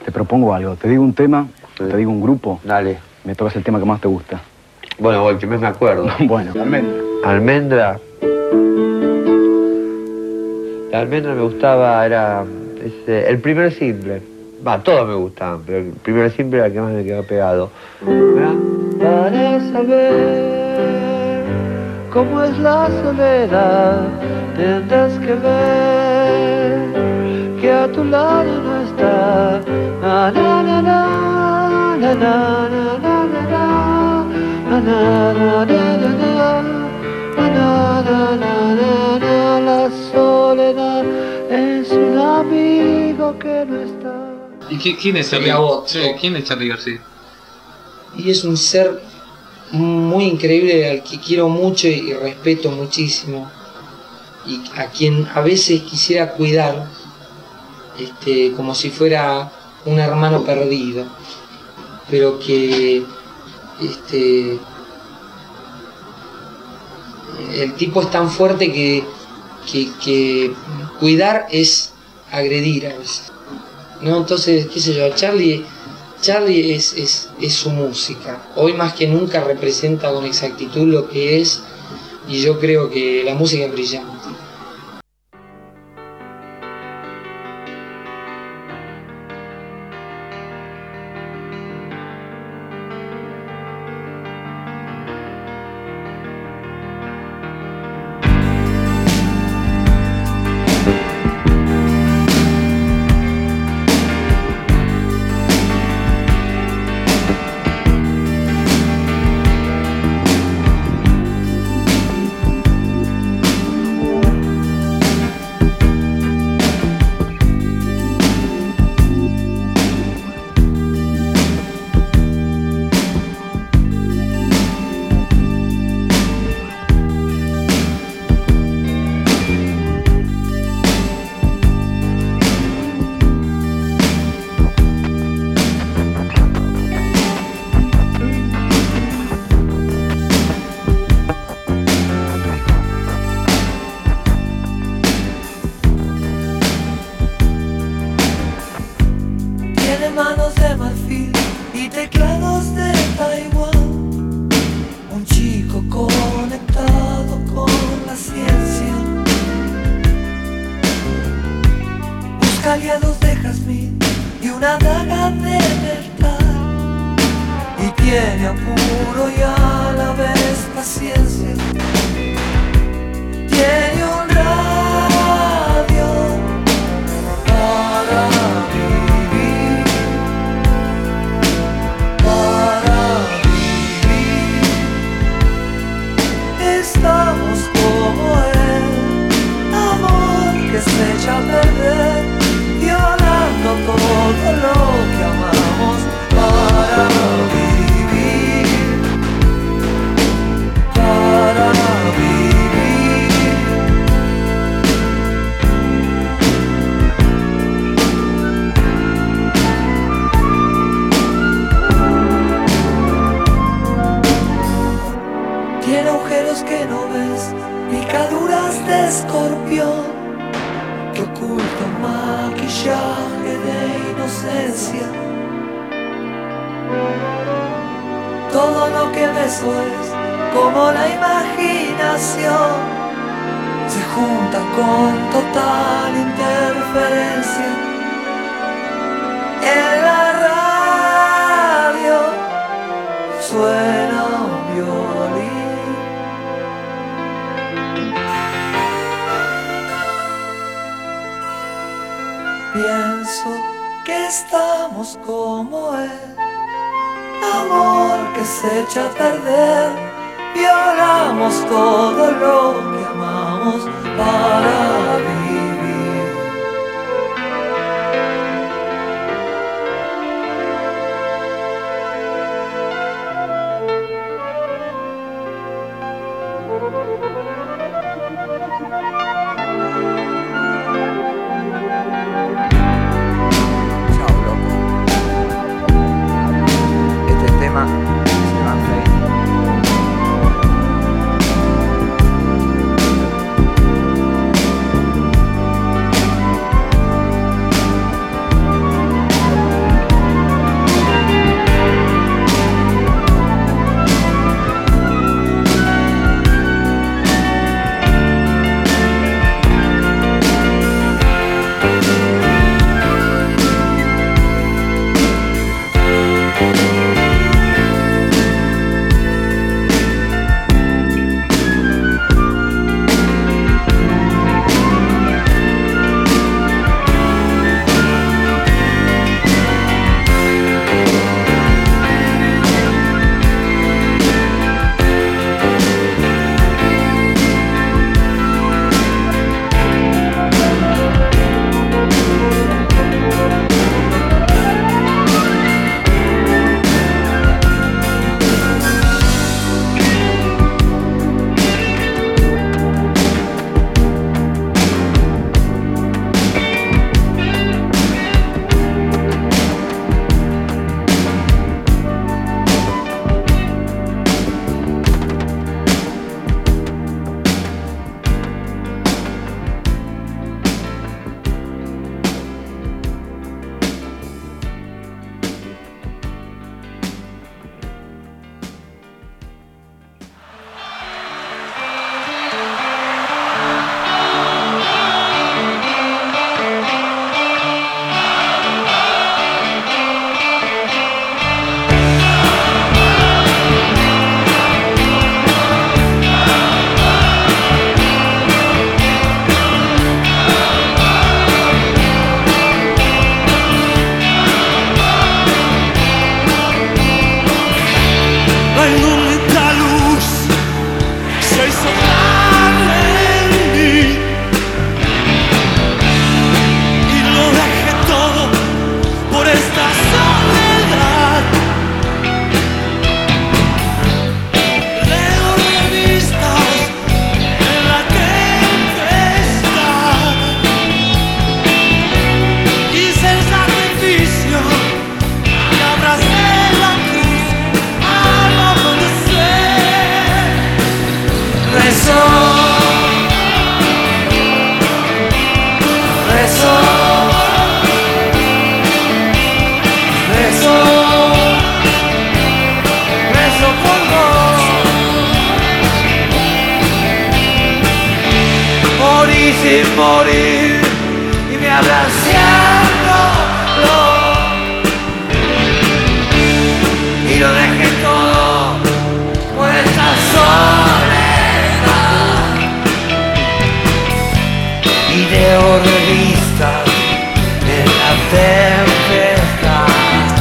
Te propongo algo. Te digo un tema, Sí. te digo un grupo. Dale. Me tocas el tema que más te gusta. Bueno, el que más me acuerdo. Bueno, almendra. Almendra. La almendra me gustaba, era el primer simple. Todos me gustaban, pero el primer simple era el que más me quedó pegado. ¿Verdad? Para saber cómo es la soledad, tendrás que ver que a tu lado no está. Na, na, na, na, na, na, na, na, na, na, na, na, na, na, la soledad es un amigo que no está. ¿Y quién es Charlie? Sí, ¿quién es Charly García? Y es un ser muy increíble al que quiero mucho y respeto muchísimo, y a quien a veces quisiera cuidar como si fuera un hermano perdido, pero que el tipo es tan fuerte que cuidar es agredir a veces, ¿no? Entonces, qué sé yo, Charly es su música. Hoy más que nunca representa con exactitud lo que es, y yo creo que la música es brillante. Manos de marfil y teclados de Taiwán, un chico conectado con la ciencia, busca aliados de jazmín y una daga de metal, y tiene apuro y a la vez paciencia. Tiene un radio para vivir, estamos como él, amor que se echa a perder, violando todo lo que amamos para vivir, para vivir. Tiene agujeros que no ves, picaduras de escorpión, que oculta un maquillaje de inocencia. Todo lo que ves es como la imaginación, se junta con total interferencia. En la radio suena un violín. Pienso que estamos como él, amor que se echa a perder, violamos todo lo que amamos para vivir. morir y me abraciándolo y lo dejé todo por esta soledad y leo revistas en la tempestad.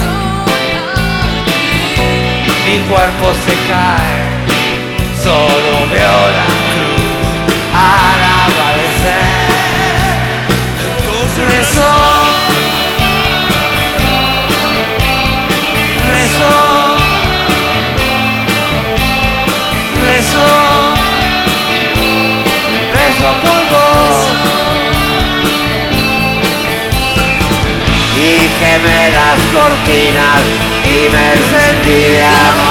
Mi cuerpo se cae, solo veo la cruz al amanecer. Entonces rezo, rezo, rezo, rezo por vos. Y quemé las cortinas y me encendí de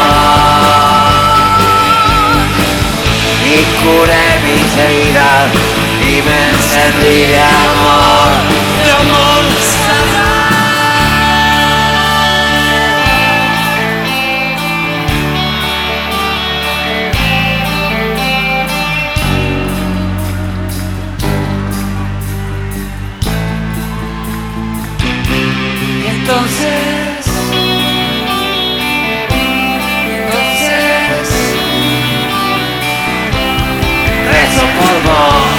amor. Y curé mis heridas y me encendí de amor, de amor sagrado. Y entonces rezo por vos.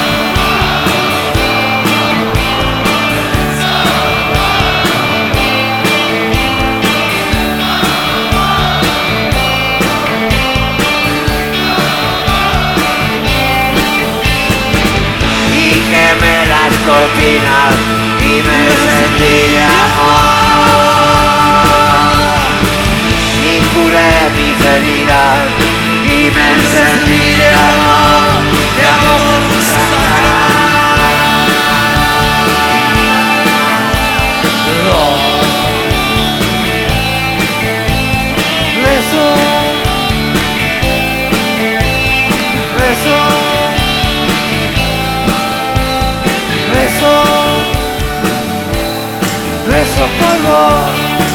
Y quemé las cortinas y me sentí de amor. Y curé mis heridas y me encendí de amor sagrado. Rezo, rezo, rezo, rezo por vos.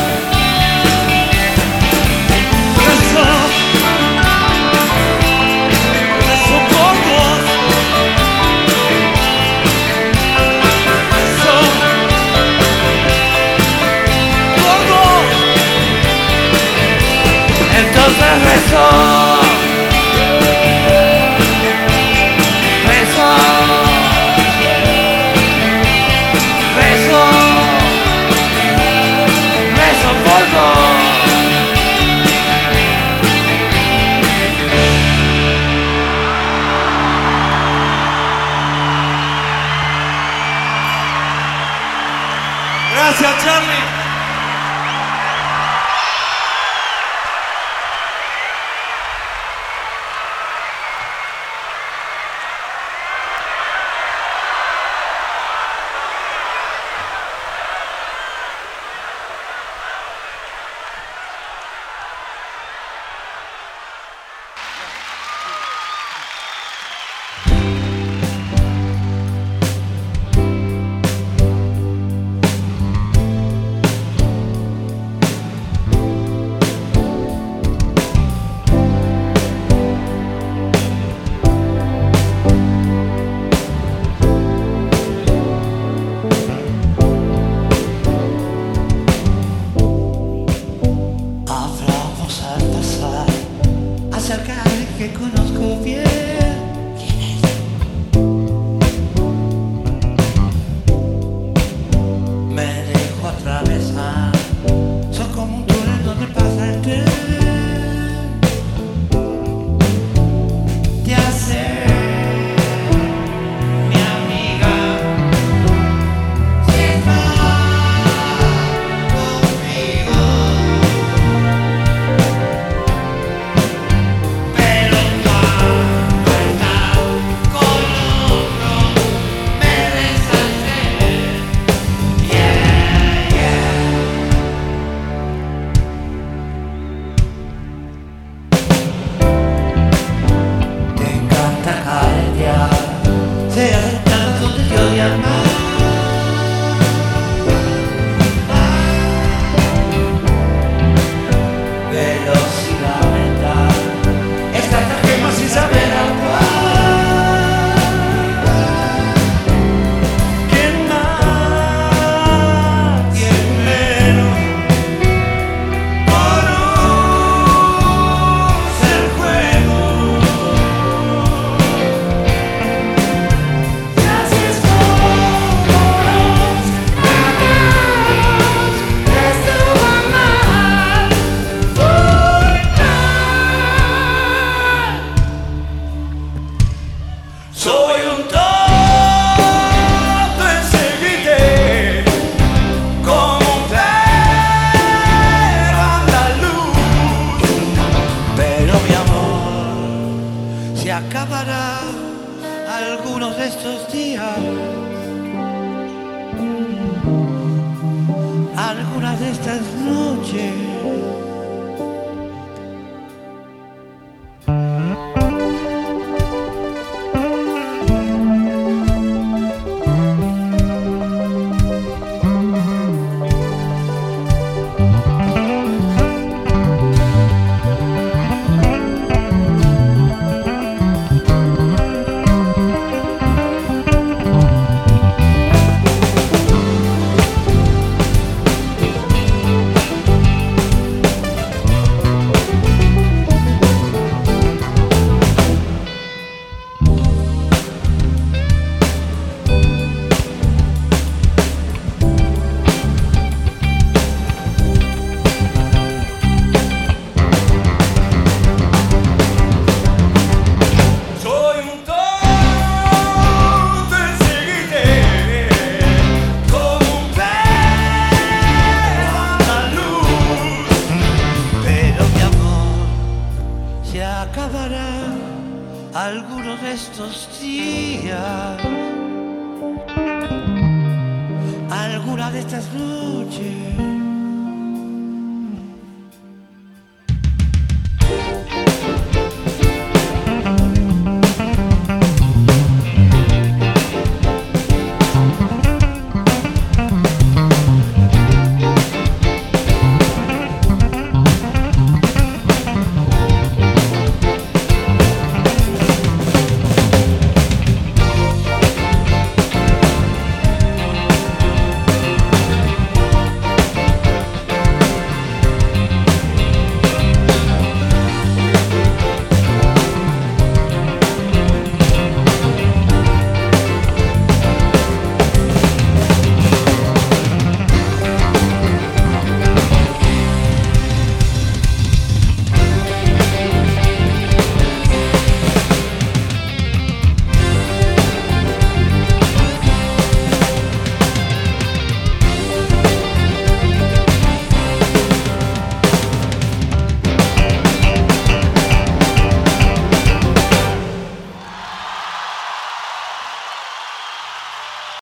Rezo, rezo por vos. Rezo por vos. Entonces rezo, rezo, rezo, rezo. estos días, algunas de estas noches. Algunos de estos días, alguna de estas noches.